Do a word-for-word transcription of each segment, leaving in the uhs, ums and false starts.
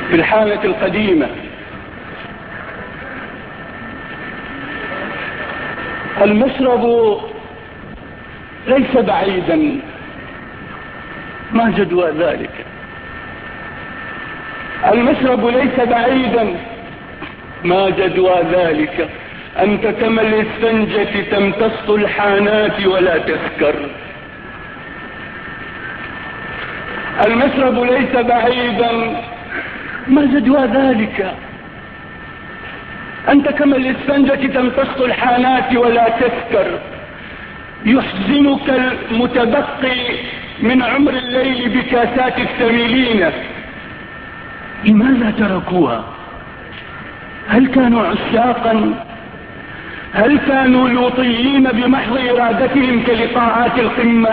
في الحانة القديمة. المشرب ليس بعيدا، ما جدوى ذلك؟ المشرب ليس بعيدا، ما جدوى ذلك؟ أنت كما الإسفنجة تمتص الحانات ولا تسكر. المشرب ليس بعيدا، ما جدوى ذلك؟ أنت كما الإسفنجة تمتص الحانات ولا تسكر. يحزنك المتبقي من عمر الليل بكاسات الثميلين، لماذا تركوها؟ هل كانوا عشاقا؟ هل كانوا لوطيين بمحض إرادتهم كلقاءات القمة؟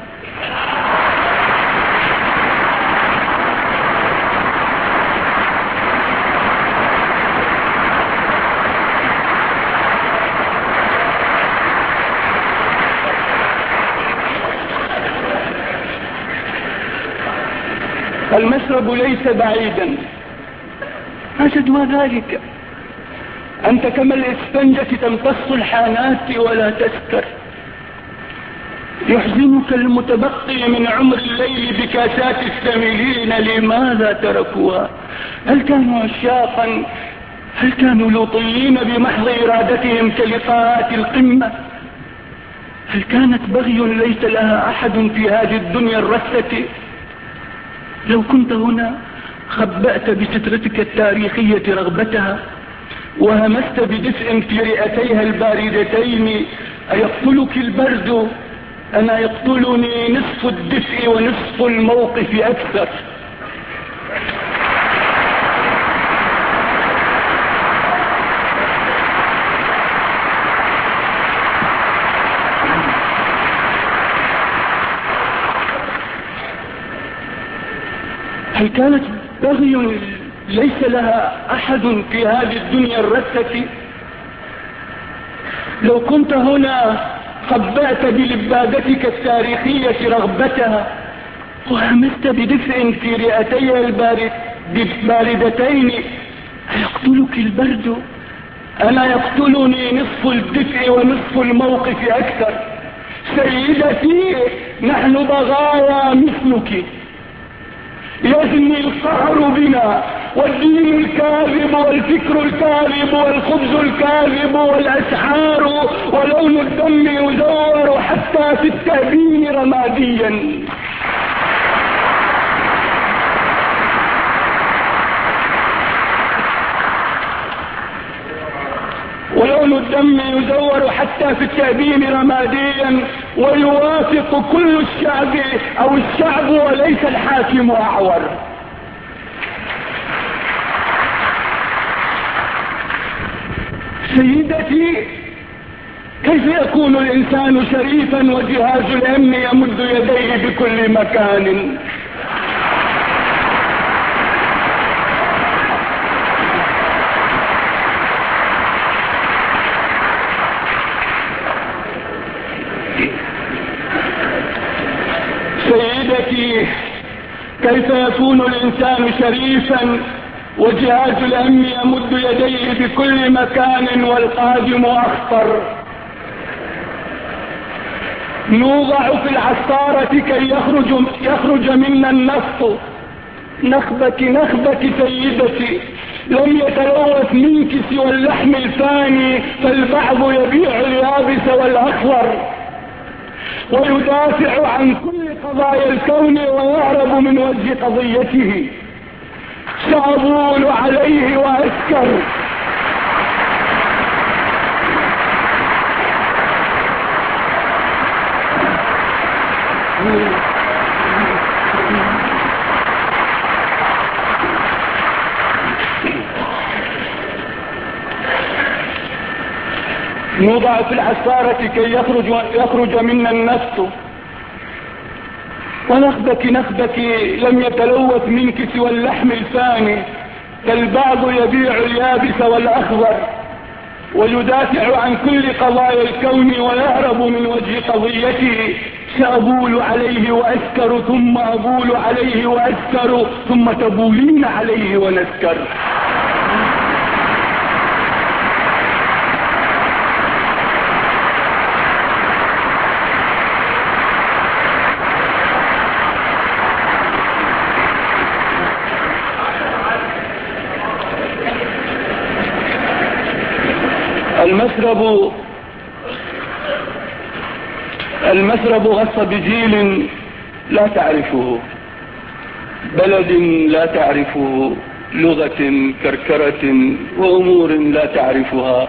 المشرب ليس بعيدا، ما جدوى ذلك؟ أنت كما الإسفنجة تمتص الحانات ولا تسكر. يحزنك المتبقي من عمر الليل بكاسات الثميلين، لماذا تركوها؟ هل كانوا عشاقا؟ هل كانوا لوطيين بمحض إرادتهم كلقاءات القمة؟ هل كانت بغي ليس لها أحد في هذه الدنيا الرثة؟ لو كنت هنا خبأت بسترتك التاريخية رغبتها، وهمست بدفء في رئتيها الباردتين. أيقتلك البرد؟ أنا يقتلني نصف الدفء ونصف الموقف أكثر. هل كانت بغي ليس لها أحد في هذه الدنيا الرثة؟ لو كنت هنا خبأت بلبادتك التاريخية رغبتها، وهمست بدفء في رئتيها الباردتين. أيقتلك البرد؟ أنا يقتلني نصف الدفء ونصف الموقف أكثر. سيدتي، نحن بغايا مثلك، يزني القهر بنا، والدين الكاذب والفكر الكاذب والخبز الكاذب والأسحار، ولون الدم يزور حتى في التأبين رماديا. ولون الدم يزور حتى في التأبين رماديا، ويوافق كل الشعب أو الشعب وليس الحاكم أعور. سيدتي، كيف يكون الإنسان شريفا وجهاز الأمن يمد يديه بكل مكان؟ سيدتي، كيف يكون الإنسان شريفا وجهاز الأمن يمد يديه بكل مكان والقادم أخطر؟ نوضع في العصارة كي يخرج, يخرج منا النفط. نخبك نخبك سيدتي، لم يتلوث منك سوى اللحم الفاني، فالبعض يبيع اليابس والأخضر، ويدافع عن كل قضايا الكون ويهرب من وجه قضيته. سأبول عليه وأسكر. نوضع في العصارة كي يخرج, يخرج منا النفط، ونخبك نخبك لم يتلوث منك سوى اللحم الفاني، فالبعض يبيع اليابس والأخضر، ويدافع عن كل قضايا الكون ويهرب من وجه قضيته. سأبول عليه وأسكر ثم أبول عليه وأسكر ثم تبولين عليه ونسكر. المسرب المسرب غص بجيل لا تعرفه، بلد لا تعرفه، لغة، كركرة، وأمور لا تعرفها.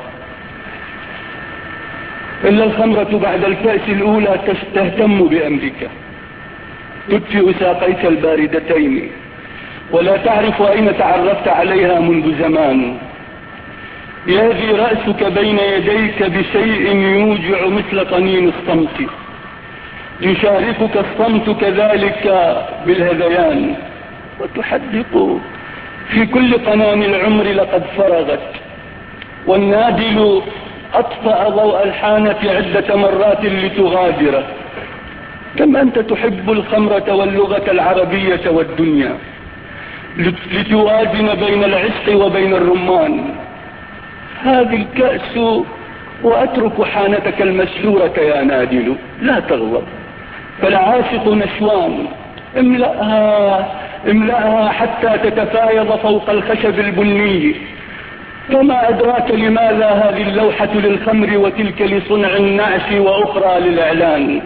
إلا الخمرة بعد الكأس الأولى تهتم بأمرك، تدفئ ساقيك الباردتين ولا تعرف أين تعرفت عليها منذ زمان. يهدي رأسك بين يديك بشيء يوجع مثل طنين الصمت، يشاركك الصمت كذلك بالهذيان، وتحدق في كل قنان العمر لقد فرغت، والنادل أطفأ ضوء الحانة عدة مرات لتغادره. كم أنت تحب الخمرة واللغة العربية والدنيا، لتوازن بين العشق وبين الرمان. هذه الكأس وأترك حانتك المسحورة يا نادل، لا تغضب، فالعاشق نشوان، املأها املأها حتى تتفايض فوق الخشب البني. وما أدراك لماذا هذه اللوحة للخمر وتلك لصنع النعش وأخرى للإعلان.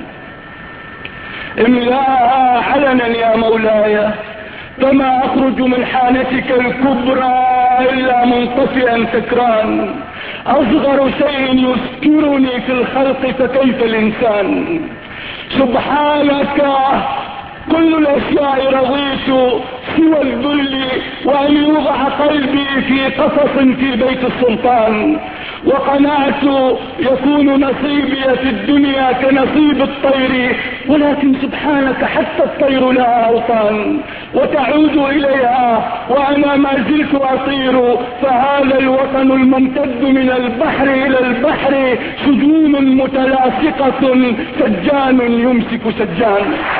املأها علنا يا مولاي، فما أخرج من حانتك الكبرى إلا منطفئا سكران. أصغر شيء يسكرني في الخلق فكيف الإنسان. سبحانك كل الأشياء رضيت سوى الذل، وأن يوضع قلبي في قصص في بيت السلطان، وقنعت يكون نصيبي في الدنيا كنصيب الطير، ولكن سبحانك حتى الطير لها أوطان وتعود إليها وأنا ما زلت أطير. فهذا الوطن الممتد من البحر إلى البحر سجون متلاصقة، سجان يمسك سجان.